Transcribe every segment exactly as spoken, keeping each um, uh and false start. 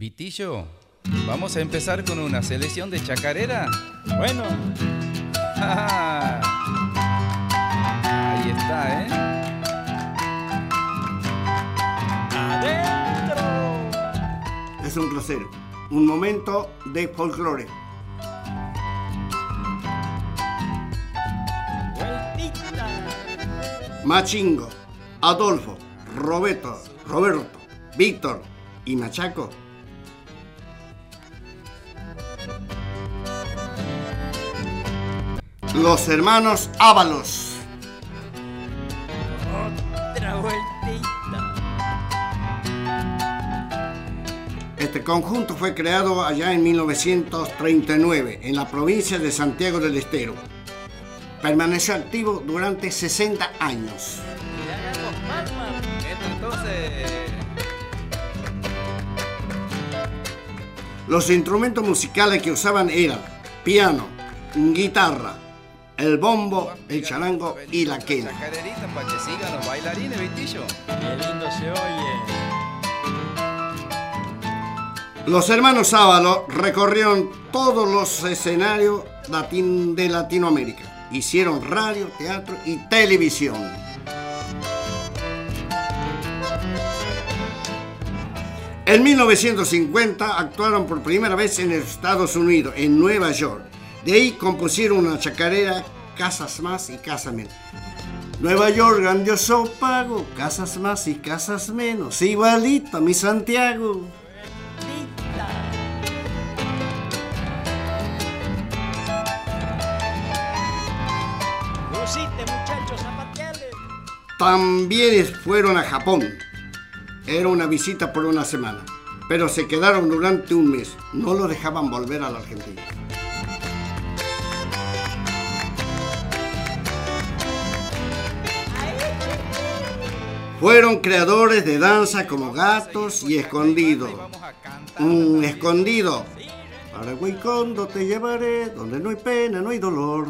Vitillo, vamos a empezar con una selección de chacarera. Bueno. Ahí está, ¿eh? ¡Adentro! Es un placer, un momento de folclore. Vueltita. Machingo, Adolfo, Roberto, Roberto, Víctor y Machaco. Los hermanos Ábalos. Otra vueltita. Este conjunto fue creado allá en mil novecientos treinta y nueve en la provincia de Santiago del Estero. Permaneció activo durante sesenta años. Ya hagamos palmas. Entonces... Los instrumentos musicales que usaban eran piano, guitarra, el bombo, el charango y la quena. Chacarerita para que sigan los bailarines, Vitillo. Qué lindo se oye. Los hermanos Ábalos recorrieron todos los escenarios latin- de Latinoamérica. Hicieron radio, teatro y televisión. En mil novecientos cincuenta actuaron por primera vez en Estados Unidos, en Nueva York. De ahí compusieron una chacarera, Casas Más y Casas Menos. Nueva York, grandioso pago, casas más y casas menos, igualito a mi Santiago. Lucite, muchachos, zapateales. También fueron a Japón. Era una visita por una semana, pero se quedaron durante un mes. No lo dejaban volver a la Argentina. Fueron creadores de danza como Gatos y Escondido. Un escondido. Para Huaycondo te llevaré, donde no hay pena, no hay dolor.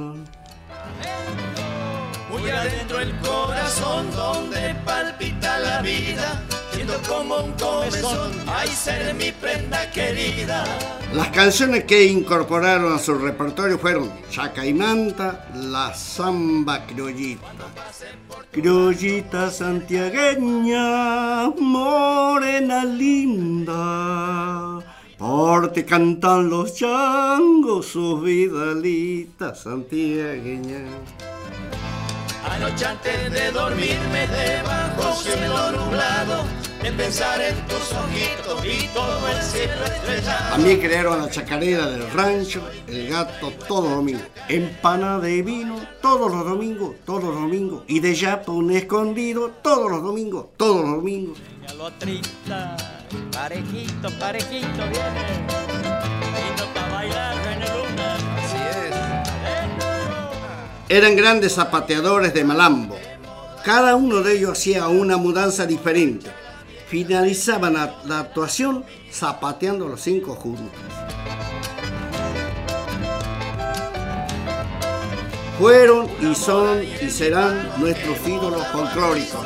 Muy adentro el corazón donde palpita la vida, siendo como un comezón, ay ser mi prenda querida. Las canciones que incorporaron a su repertorio fueron Chaca y Manta, La Zamba Criollita. Criollita santiagueña, morena linda, por ti cantan los changos sus vidalitas santiagueñas. Anoche antes de dormirme debajo cielo nublado, de pensar en tus ojitos y todo el cielo estrellado. También crearon la chacarera del rancho, el gato todo domingo. Empana de vino todos los domingos, todos los domingos. Y de yapa un escondido todos los domingos, todos los domingos. La lotrita, parejito, parejito viene. Lindo para bailar en el luna. Así es. Eran grandes zapateadores de malambo. Cada uno de ellos hacía una mudanza diferente. Finalizaban la, la actuación zapateando los cinco juntos. Fueron y son y serán nuestros ídolos folclóricos.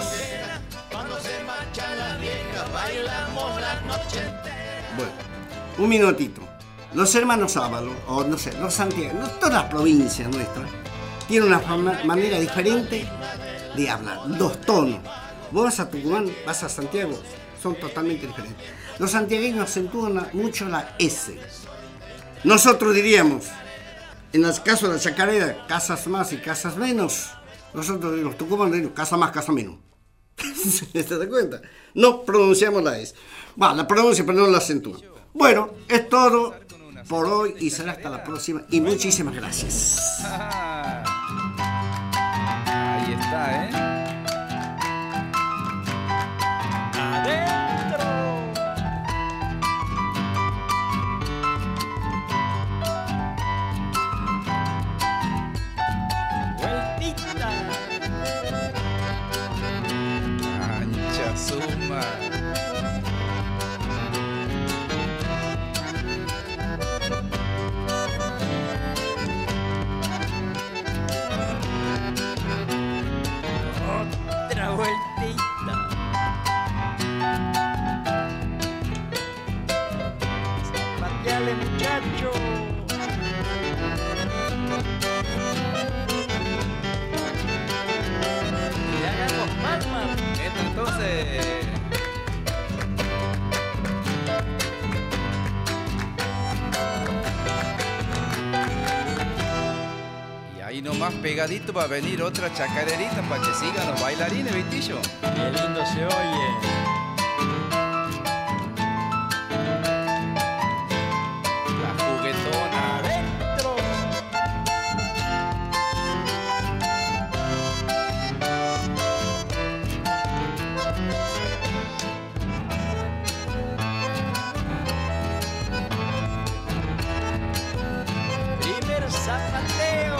Bueno, un minutito. Los hermanos Ábalos, o no sé, los Santiago, todas las provincias nuestras, tienen una fama- manera diferente de hablar, dos tonos. Vos vas a Tucumán, vas a Santiago, son totalmente diferentes. Los santiagueños acentúan mucho la S. Nosotros diríamos, en el caso de la chacarera, casas más y casas menos. Nosotros los tucumanos diríamos, casa más, casa menos. ¿Te das cuenta? No pronunciamos la S. Va, la pronuncia, pero no la acentúan. Bueno, es todo por hoy y será hasta la próxima. Y muchísimas gracias. Ahí está, ¿eh? Adentro. Vueltita. Ancha suma. zapateale, muchacho. Y hagan los palmas. Entonces... Y ahí nomás pegadito va a venir otra chacarerita para que sigan los bailarines, Vitillo. Qué lindo se oye. La juguetona. Adentro. Primer zapateo.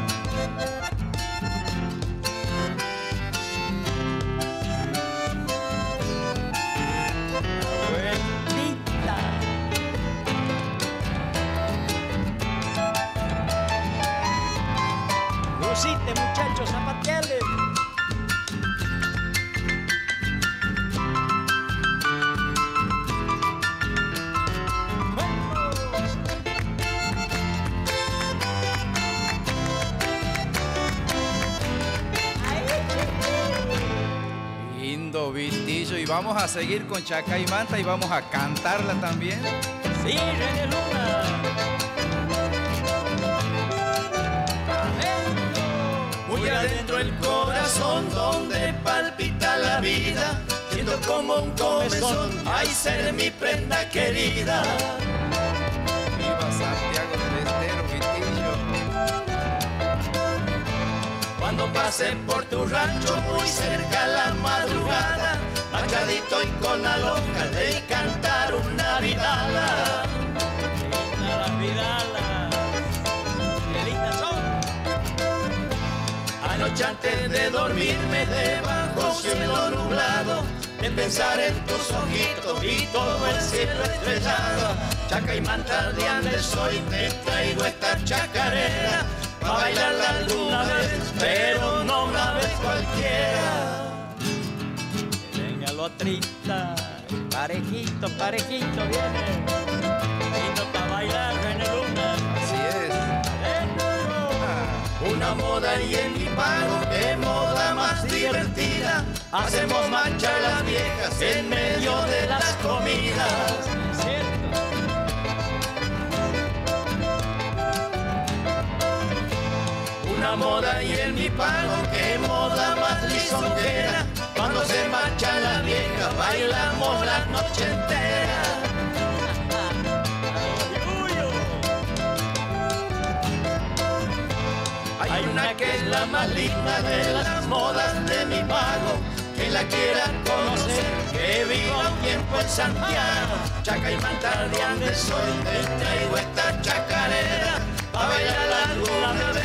Vueltita. Lucite, muchachos, zapateale. Lindo, Vitillo. Y vamos a seguir con Chaca y Manta y vamos a cantarla también. Sí, René Luna. Adentro. Muy adentro el corazón donde palpita la vida, siento como un comezón, ay ser mi prenda querida. Viva Santiago del Estero, Vitillo. Cuando pase por tu rancho muy cerca la madrugada, machadito y con la loca de cantar una vidala. Linda las vidalas. Qué lindas son. Anoche antes de dormirme debajo cielo nublado, de pensar en tus ojitos y todo el cielo estrellado. Chaca y Manta ardiente soy, te traigo esta chacarera, pa' bailarla alguna vez, pero no una vez cualquiera. Que venga lo trista. Parejito, parejito viene. Lindo para bailar, René Luna. Así es. Adentro. Una moda y en mi pago, qué moda más divertida. Hacemos mancha a las viejas en medio de las comidas. Es cierto. Una moda y en mi pago, qué moda más lisonjera. Cuando se marcha la vieja, bailamos la noche entera. Yuyo. Hay una que es la más linda de las modas de mi pago. Quien la quiera conocer, que viva un tiempo en Santiago. Chaca y Manta ardiente soy, te traigo esta chacarera, pa' bailar alguna vez.